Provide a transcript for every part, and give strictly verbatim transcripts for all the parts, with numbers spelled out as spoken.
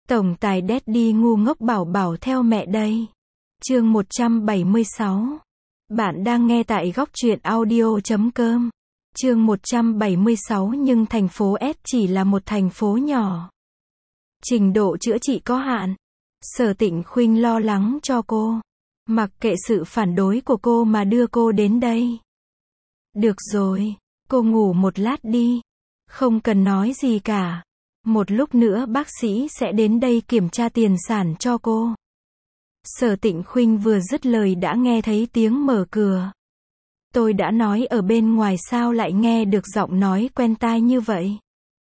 Tổng tài Daddy ngu ngốc bảo bảo theo mẹ đây. Chương một trăm bảy mươi sáu. Bạn đang nghe tại góc truyện audio chấm com. Chương một trăm bảy mươi sáu. Nhưng thành phố S chỉ là một thành phố nhỏ. Trình độ chữa trị có hạn. Sở Tịnh Khuynh lo lắng cho cô. Mặc kệ sự phản đối của cô mà đưa cô đến đây. Được rồi, cô ngủ một lát đi. Không cần nói gì cả. Một lúc nữa bác sĩ sẽ đến đây kiểm tra tiền sản cho cô. Sở Tịnh Khuynh vừa dứt lời đã nghe thấy tiếng mở cửa. Tôi đã nói ở bên ngoài sao lại nghe được giọng nói quen tai như vậy?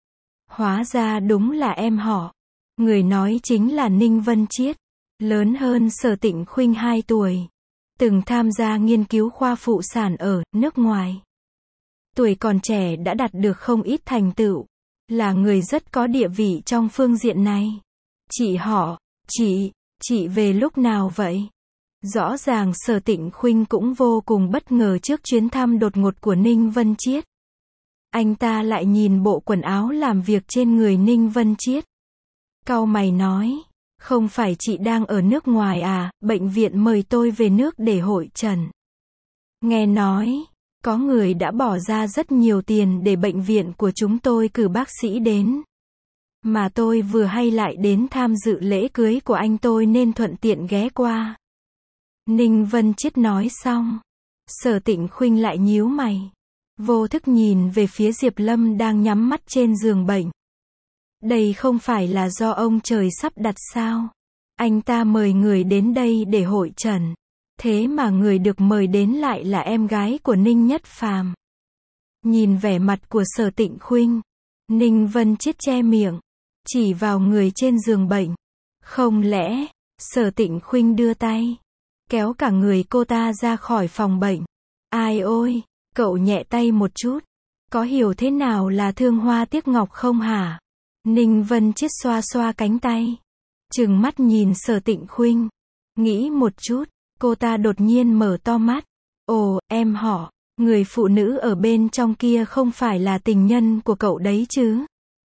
Hóa ra đúng là em họ. Người nói chính là Ninh Vân Chiết. Lớn hơn Sở Tịnh Khuynh hai tuổi. Từng tham gia nghiên cứu khoa phụ sản ở nước ngoài. Tuổi còn trẻ đã đạt được không ít thành tựu. Là người rất có địa vị trong phương diện này. Chị họ, chị, chị về lúc nào vậy? Rõ ràng Sở Tịnh Khuynh cũng vô cùng bất ngờ trước chuyến thăm đột ngột của Ninh Vân Chiết. Anh ta lại nhìn bộ quần áo làm việc trên người Ninh Vân Chiết. Cau mày nói, không phải chị đang ở nước ngoài à, bệnh viện mời tôi về nước để hội chẩn. Nghe nói, có người đã bỏ ra rất nhiều tiền để bệnh viện của chúng tôi cử bác sĩ đến. Mà tôi vừa hay lại đến tham dự lễ cưới của anh tôi nên thuận tiện ghé qua. Ninh Vân Chiết nói xong. Sở Tịnh Khuynh lại nhíu mày. Vô thức nhìn về phía Diệp Lâm đang nhắm mắt trên giường bệnh. Đây không phải là do ông trời sắp đặt sao? Anh ta mời người đến đây để hội chẩn. Thế mà người được mời đến lại là em gái của Ninh Nhất Phàm. Nhìn vẻ mặt của Sở Tịnh Khuynh, Ninh Vân Chiết che miệng, chỉ vào người trên giường bệnh. Không lẽ, Sở Tịnh Khuynh đưa tay, kéo cả người cô ta ra khỏi phòng bệnh. Ai ôi, cậu nhẹ tay một chút. Có hiểu thế nào là thương hoa tiếc ngọc không hả? Ninh Vân Chiết xoa xoa cánh tay. Trừng mắt nhìn Sở Tịnh Khuynh. Nghĩ một chút. Cô ta đột nhiên mở to mắt. Ồ, em họ, người phụ nữ ở bên trong kia không phải là tình nhân của cậu đấy chứ?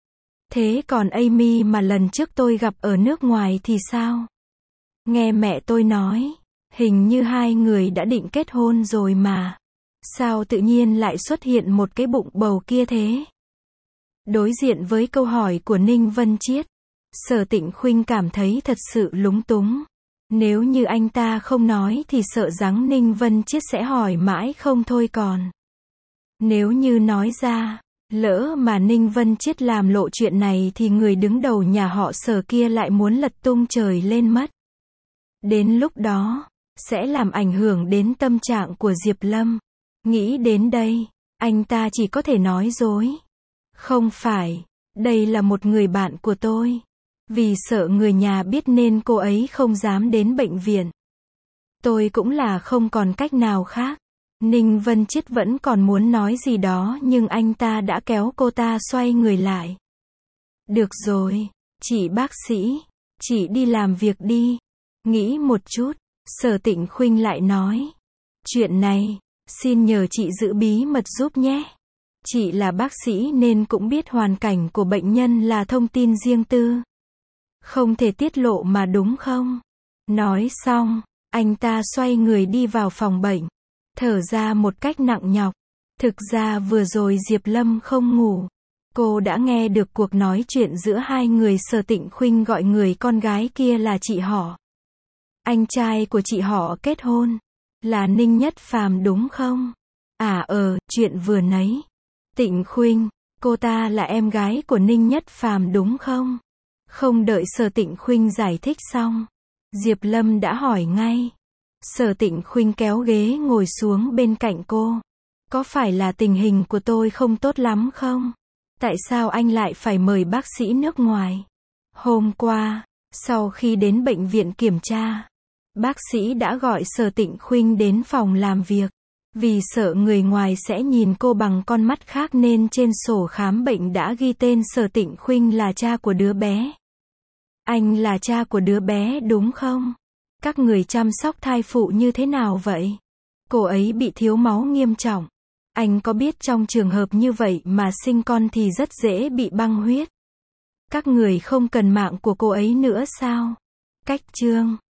Thế còn Amy mà lần trước tôi gặp ở nước ngoài thì sao? Nghe mẹ tôi nói, hình như hai người đã định kết hôn rồi mà. Sao tự nhiên lại xuất hiện một cái bụng bầu kia thế? Đối diện với câu hỏi của Ninh Vân Chiết, Sở Tịnh Khuynh cảm thấy thật sự lúng túng. Nếu như anh ta không nói thì sợ rằng Ninh Vân Chiết sẽ hỏi mãi không thôi còn. Nếu như nói ra, lỡ mà Ninh Vân Chiết làm lộ chuyện này thì người đứng đầu nhà họ Sở kia lại muốn lật tung trời lên mất. Đến lúc đó, sẽ làm ảnh hưởng đến tâm trạng của Diệp Lâm. Nghĩ đến đây, anh ta chỉ có thể nói dối. Không phải, đây là một người bạn của tôi. Vì sợ người nhà biết nên cô ấy không dám đến bệnh viện. Tôi cũng là không còn cách nào khác. Ninh Vân Chiết vẫn còn muốn nói gì đó nhưng anh ta đã kéo cô ta xoay người lại. Được rồi, chị bác sĩ, chị đi làm việc đi. Nghĩ một chút, Sở Tịnh Khuynh lại nói. Chuyện này, xin nhờ chị giữ bí mật giúp nhé. Chị là bác sĩ nên cũng biết hoàn cảnh của bệnh nhân là thông tin riêng tư. Không thể tiết lộ mà đúng không? Nói xong, anh ta xoay người đi vào phòng bệnh. Thở ra một cách nặng nhọc. Thực ra vừa rồi Diệp Lâm không ngủ. Cô đã nghe được cuộc nói chuyện giữa hai người. Sở Tịnh Khuynh gọi người con gái kia là chị họ. Anh trai của chị họ kết hôn. Là Ninh Nhất Phàm đúng không? À ờ, chuyện vừa nấy. Tịnh Khuynh, cô ta là em gái của Ninh Nhất Phàm đúng không? Không đợi Sở Tịnh Khuynh giải thích xong, Diệp Lâm đã hỏi ngay. Sở Tịnh Khuynh kéo ghế ngồi xuống bên cạnh cô. Có phải là tình hình của tôi không tốt lắm không? Tại sao anh lại phải mời bác sĩ nước ngoài? Hôm qua, sau khi đến bệnh viện kiểm tra, bác sĩ đã gọi Sở Tịnh Khuynh đến phòng làm việc. Vì sợ người ngoài sẽ nhìn cô bằng con mắt khác nên trên sổ khám bệnh đã ghi tên Sở Tịnh Khuynh là cha của đứa bé. Anh là cha của đứa bé đúng không? Các người chăm sóc thai phụ như thế nào vậy? Cô ấy bị thiếu máu nghiêm trọng. Anh có biết trong trường hợp như vậy mà sinh con thì rất dễ bị băng huyết. Các người không cần mạng của cô ấy nữa sao? Cách chương